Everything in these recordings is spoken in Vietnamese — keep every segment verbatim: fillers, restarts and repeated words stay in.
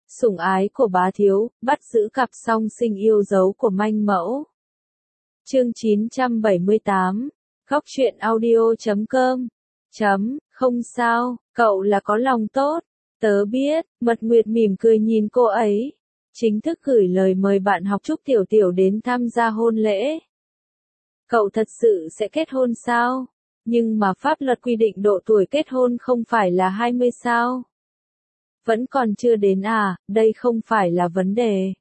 sủng ái của bá thiếu, bắt giữ cặp song sinh yêu dấu của manh mẫu. Chương chín trăm bảy mươi tám, Góc truyện audio chấm com. Chấm, không sao, cậu là có lòng tốt. Tớ biết, Mật Nguyệt mỉm cười nhìn cô ấy. Chính thức gửi lời mời bạn học Trúc Tiểu Tiểu đến tham gia hôn lễ. Cậu thật sự sẽ kết hôn sao? Nhưng mà pháp luật quy định độ tuổi kết hôn không phải là hai mươi sao? Vẫn còn chưa đến à, đây không phải là vấn đề.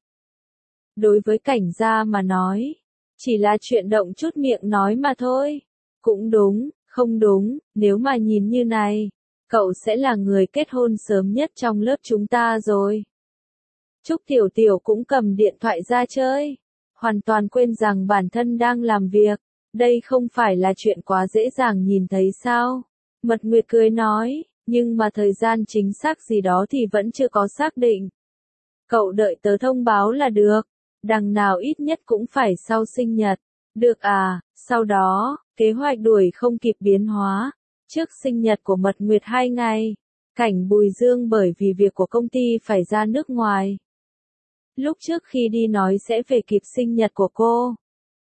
Đối với Cảnh gia mà nói, chỉ là chuyện động chút miệng nói mà thôi. Cũng đúng, không đúng, nếu mà nhìn như này, cậu sẽ là người kết hôn sớm nhất trong lớp chúng ta rồi. Trúc Tiểu Tiểu cũng cầm điện thoại ra chơi, hoàn toàn quên rằng bản thân đang làm việc. Đây không phải là chuyện quá dễ dàng nhìn thấy sao? Mật Nguyệt cười nói, nhưng mà thời gian chính xác gì đó thì vẫn chưa có xác định. Cậu đợi tớ thông báo là được, đằng nào ít nhất cũng phải sau sinh nhật. Được à, sau đó, kế hoạch đuổi không kịp biến hóa. Trước sinh nhật của Mật Nguyệt hai ngày, Cảnh Bùi Dương bởi vì việc của công ty phải ra nước ngoài. Lúc trước khi đi nói sẽ về kịp sinh nhật của cô.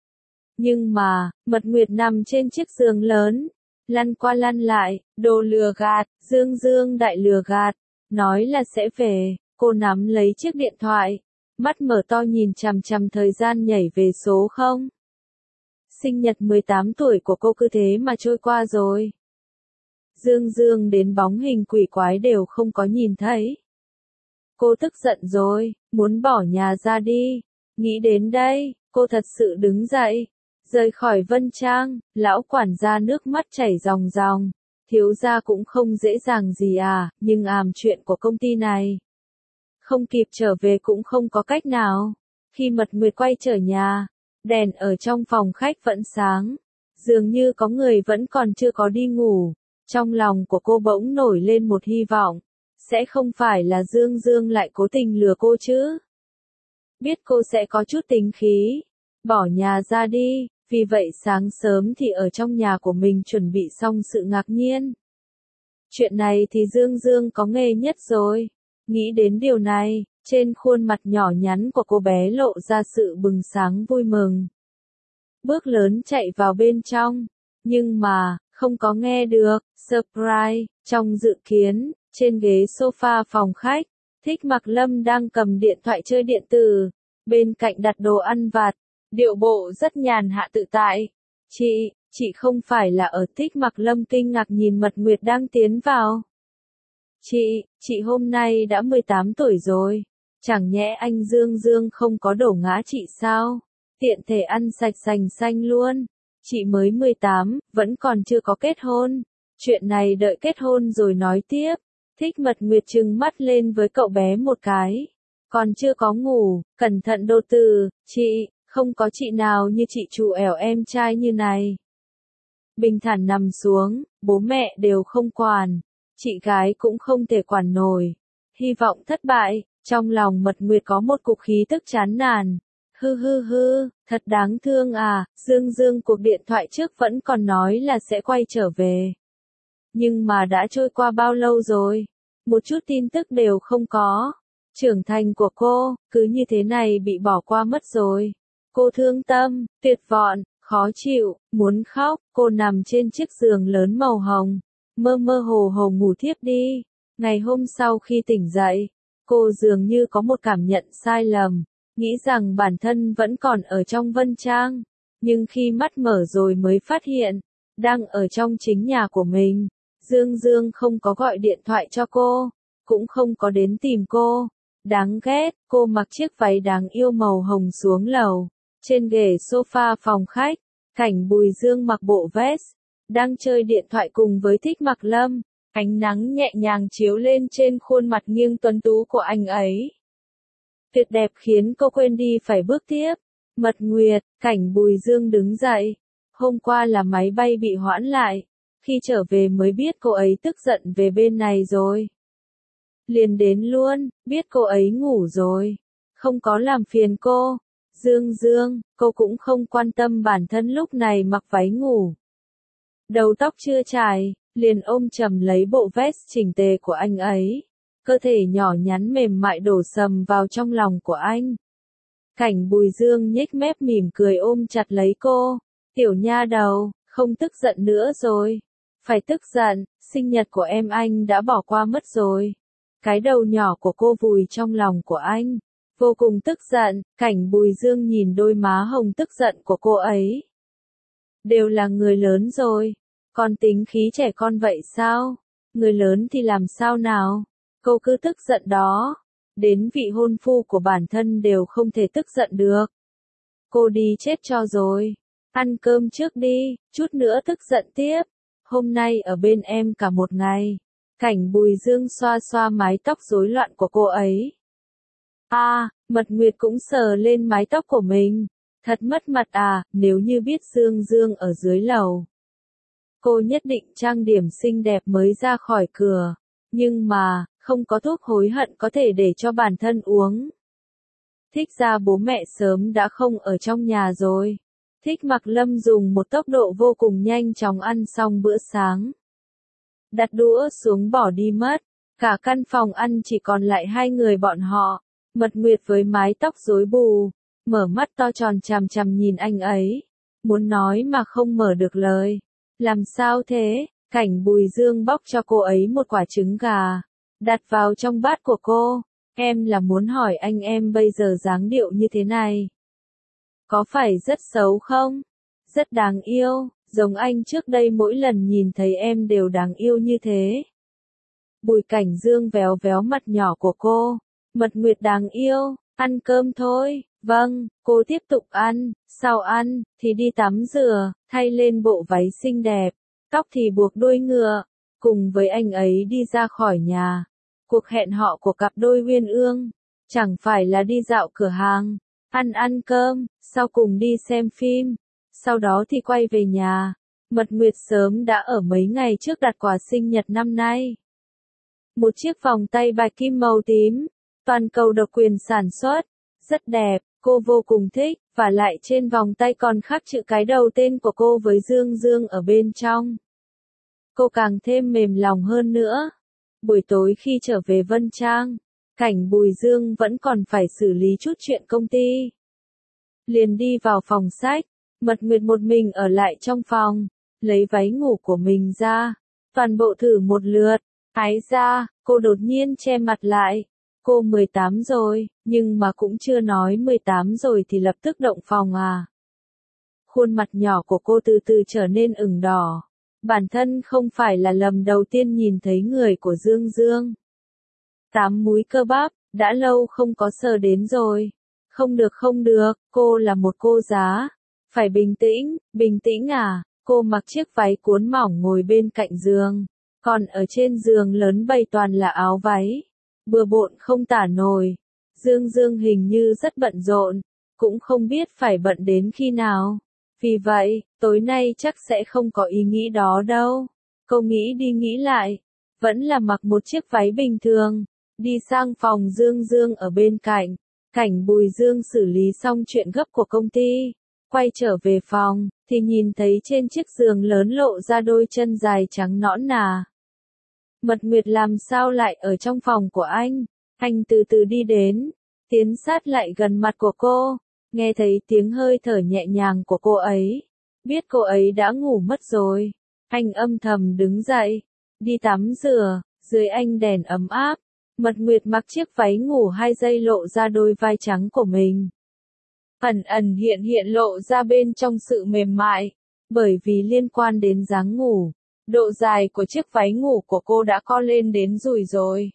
Nhưng mà, Mật Nguyệt nằm trên chiếc giường lớn, lăn qua lăn lại, đồ lừa gạt, Dương Dương đại lừa gạt, nói là sẽ về, cô nắm lấy chiếc điện thoại, mắt mở to nhìn chằm chằm thời gian nhảy về số không. Sinh nhật mười tám tuổi của cô cứ thế mà trôi qua rồi. Dương Dương đến bóng hình quỷ quái đều không có nhìn thấy. Cô tức giận rồi, muốn bỏ nhà ra đi. Nghĩ đến đây, cô thật sự đứng dậy, rời khỏi Vân Trang. Lão quản gia nước mắt chảy ròng ròng. Thiếu gia cũng không dễ dàng gì à, nhưng àm chuyện của công ty này. Không kịp trở về cũng không có cách nào. Khi Mật Nguyệt quay trở nhà, đèn ở trong phòng khách vẫn sáng. Dường như có người vẫn còn chưa có đi ngủ. Trong lòng của cô bỗng nổi lên một hy vọng. Sẽ không phải là Dương Dương lại cố tình lừa cô chứ? Biết cô sẽ có chút tính khí. Bỏ nhà ra đi, vì vậy sáng sớm thì ở trong nhà của mình chuẩn bị xong sự ngạc nhiên. Chuyện này thì Dương Dương có nghề nhất rồi. Nghĩ đến điều này, trên khuôn mặt nhỏ nhắn của cô bé lộ ra sự bừng sáng vui mừng. Bước lớn chạy vào bên trong, nhưng mà, không có nghe được, surprise, trong dự kiến, trên ghế sofa phòng khách, Thích Mặc Lâm đang cầm điện thoại chơi điện tử, bên cạnh đặt đồ ăn vặt, điệu bộ rất nhàn hạ tự tại. Chị, chị không phải là ở Thích Mặc Lâm kinh ngạc nhìn Mật Nguyệt đang tiến vào. Chị, chị hôm nay đã mười tám tuổi rồi, chẳng nhẽ anh Dương Dương không có đổ ngã chị sao? Tiện thể ăn sạch sành xanh luôn. Chị mới mười tám, vẫn còn chưa có kết hôn. Chuyện này đợi kết hôn rồi nói tiếp. Thích Mật Nguyệt trừng mắt lên với cậu bé một cái. Còn chưa có ngủ, cẩn thận đồ từ, chị, không có chị nào như chị chủ ẻo em trai như này. Bình thản nằm xuống, bố mẹ đều không quản. Chị gái cũng không thể quản nổi. Hy vọng thất bại, trong lòng Mật Nguyệt có một cục khí tức chán nản. Hư hư hư, thật đáng thương à, Dương Dương cuộc điện thoại trước vẫn còn nói là sẽ quay trở về. Nhưng mà đã trôi qua bao lâu rồi? Một chút tin tức đều không có. Trưởng thành của cô, cứ như thế này bị bỏ qua mất rồi. Cô thương tâm, tuyệt vọng, khó chịu, muốn khóc, cô nằm trên chiếc giường lớn màu hồng, mơ mơ hồ hồ ngủ thiếp đi. Ngày hôm sau khi tỉnh dậy, cô dường như có một cảm nhận sai lầm. Nghĩ rằng bản thân vẫn còn ở trong Vân Trang, nhưng khi mắt mở rồi mới phát hiện, đang ở trong chính nhà của mình. Dương Dương không có gọi điện thoại cho cô, cũng không có đến tìm cô. Đáng ghét, cô mặc chiếc váy đáng yêu màu hồng xuống lầu. Trên ghế sofa phòng khách, Cảnh Bùi Dương mặc bộ vest, đang chơi điện thoại cùng với Thích Mặc Lâm. Ánh nắng nhẹ nhàng chiếu lên trên khuôn mặt nghiêng tuấn tú của anh ấy. Tuyệt đẹp khiến cô quên đi phải bước tiếp. Mật Nguyệt, Cảnh Bùi Dương đứng dậy. Hôm qua là máy bay bị hoãn lại. Khi trở về mới biết cô ấy tức giận về bên này rồi. Liền đến luôn, biết cô ấy ngủ rồi. Không có làm phiền cô. Dương Dương, cô cũng không quan tâm bản thân lúc này mặc váy ngủ. Đầu tóc chưa chải, liền ôm chầm lấy bộ vest chỉnh tề của anh ấy. cơ thể nhỏ nhắn mềm mại đổ sầm vào trong lòng của anh. Cảnh Bùi Dương nhếch mép mỉm cười ôm chặt lấy cô. Tiểu nha đầu, không tức giận nữa rồi. Phải tức giận, sinh nhật của em anh đã bỏ qua mất rồi. Cái đầu nhỏ của cô vùi trong lòng của anh. Vô cùng tức giận, Cảnh Bùi Dương nhìn đôi má hồng tức giận của cô ấy. Đều là người lớn rồi. Còn tính khí trẻ con vậy sao? Người lớn thì làm sao nào? Cô cứ tức giận đó. Đến vị hôn phu của bản thân đều không thể tức giận được. Cô đi chết cho rồi. Ăn cơm trước đi, chút nữa tức giận tiếp. Hôm nay ở bên em cả một ngày. Cảnh Bùi Dương xoa xoa mái tóc rối loạn của cô ấy. À, Mật Nguyệt cũng sờ lên mái tóc của mình. Thật mất mặt à, nếu như biết Dương Dương ở dưới lầu. Cô nhất định trang điểm xinh đẹp mới ra khỏi cửa. Nhưng mà, không có thuốc hối hận có thể để cho bản thân uống. Thích ra bố mẹ sớm đã không ở trong nhà rồi. Thích Mặc Lâm dùng một tốc độ vô cùng nhanh chóng ăn xong bữa sáng. Đặt đũa xuống bỏ đi mất. Cả căn phòng ăn chỉ còn lại hai người bọn họ. Mật Nguyệt với mái tóc rối bù. Mở mắt to tròn chằm chằm nhìn anh ấy. Muốn nói mà không mở được lời. Làm sao thế? Cảnh Bùi Dương bóc cho cô ấy một quả trứng gà. Đặt vào trong bát của cô. Em là muốn hỏi anh em bây giờ dáng điệu như thế này. Có phải rất xấu không? Rất đáng yêu, giống anh trước đây mỗi lần nhìn thấy em đều đáng yêu như thế. Bùi Cảnh Dương véo véo mặt nhỏ của cô. Mật Nguyệt đáng yêu, ăn cơm thôi. Vâng, cô tiếp tục ăn, sau ăn, thì đi tắm rửa, thay lên bộ váy xinh đẹp, tóc thì buộc đuôi ngựa, cùng với anh ấy đi ra khỏi nhà. Cuộc hẹn họ của cặp đôi uyên ương, chẳng phải là đi dạo cửa hàng, ăn ăn cơm, sau cùng đi xem phim, sau đó thì quay về nhà. Mật Nguyệt sớm đã ở mấy ngày trước đặt quà sinh nhật năm nay. Một chiếc vòng tay bạch kim màu tím, toàn cầu độc quyền sản xuất, rất đẹp, cô vô cùng thích, và lại trên vòng tay còn khắc chữ cái đầu tên của cô với Dương Dương ở bên trong. Cô càng thêm mềm lòng hơn nữa. Buổi tối khi trở về Vân Trang, Cảnh Bùi Dương vẫn còn phải xử lý chút chuyện công ty. Liền đi vào phòng sách, Mật Nguyệt một mình ở lại trong phòng, lấy váy ngủ của mình ra, toàn bộ thử một lượt, ái ra, cô đột nhiên che mặt lại. Cô mười tám rồi, nhưng mà cũng chưa nói mười tám rồi thì lập tức động phòng à. Khuôn mặt nhỏ của cô từ từ trở nên ửng đỏ. Bản thân không phải là lần đầu tiên nhìn thấy người của Dương Dương. Tám múi cơ bắp, đã lâu không có sờ đến rồi. Không được không được, cô là một cô giá. Phải bình tĩnh, bình tĩnh à. Cô mặc chiếc váy cuốn mỏng ngồi bên cạnh giường. Còn ở trên giường lớn bày toàn là áo váy. Bừa bộn không tả nổi. Dương Dương hình như rất bận rộn. Cũng không biết phải bận đến khi nào. Vì vậy, tối nay chắc sẽ không có ý nghĩ đó đâu. Cô nghĩ đi nghĩ lại. Vẫn là mặc một chiếc váy bình thường. Đi sang phòng Dương Dương ở bên cạnh. Cảnh Bùi Dương xử lý xong chuyện gấp của công ty. Quay trở về phòng, thì nhìn thấy trên chiếc giường lớn lộ ra đôi chân dài trắng nõn nà. Mật Nguyệt làm sao lại ở trong phòng của anh? Anh từ từ đi đến, tiến sát lại gần mặt của cô, nghe thấy tiếng hơi thở nhẹ nhàng của cô ấy. Biết cô ấy đã ngủ mất rồi. Anh âm thầm đứng dậy, đi tắm rửa, dưới ánh đèn ấm áp. Mật Nguyệt mặc chiếc váy ngủ hai dây lộ ra đôi vai trắng của mình. Ẩn ẩn hiện hiện lộ ra bên trong sự mềm mại, bởi vì liên quan đến dáng ngủ. Độ dài của chiếc váy ngủ của cô đã co lên đến rùi rồi.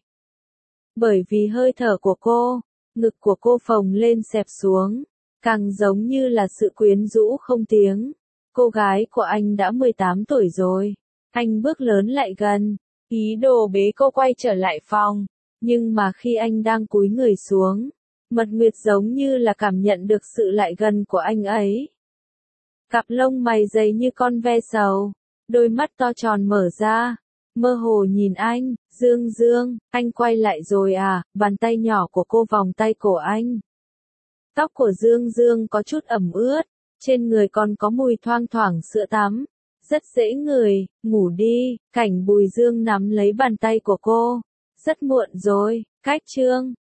Bởi vì hơi thở của cô, ngực của cô phồng lên xẹp xuống, càng giống như là sự quyến rũ không tiếng. Cô gái của anh đã mười tám tuổi rồi. Anh bước lớn lại gần, ý đồ bế cô quay trở lại phòng. Nhưng mà khi anh đang cúi người xuống, Mật Nguyệt giống như là cảm nhận được sự lại gần của anh ấy. Cặp lông mày dày như con ve sầu. Đôi mắt to tròn mở ra, mơ hồ nhìn anh. Dương Dương, anh quay lại rồi à? Bàn tay nhỏ của cô vòng tay cổ anh. Tóc của Dương Dương có chút ẩm ướt, trên người còn có mùi thoang thoảng sữa tắm. Rất dễ ngửi, ngủ đi. Cảnh Bùi Dương nắm lấy bàn tay của cô. Rất muộn rồi, cách chương.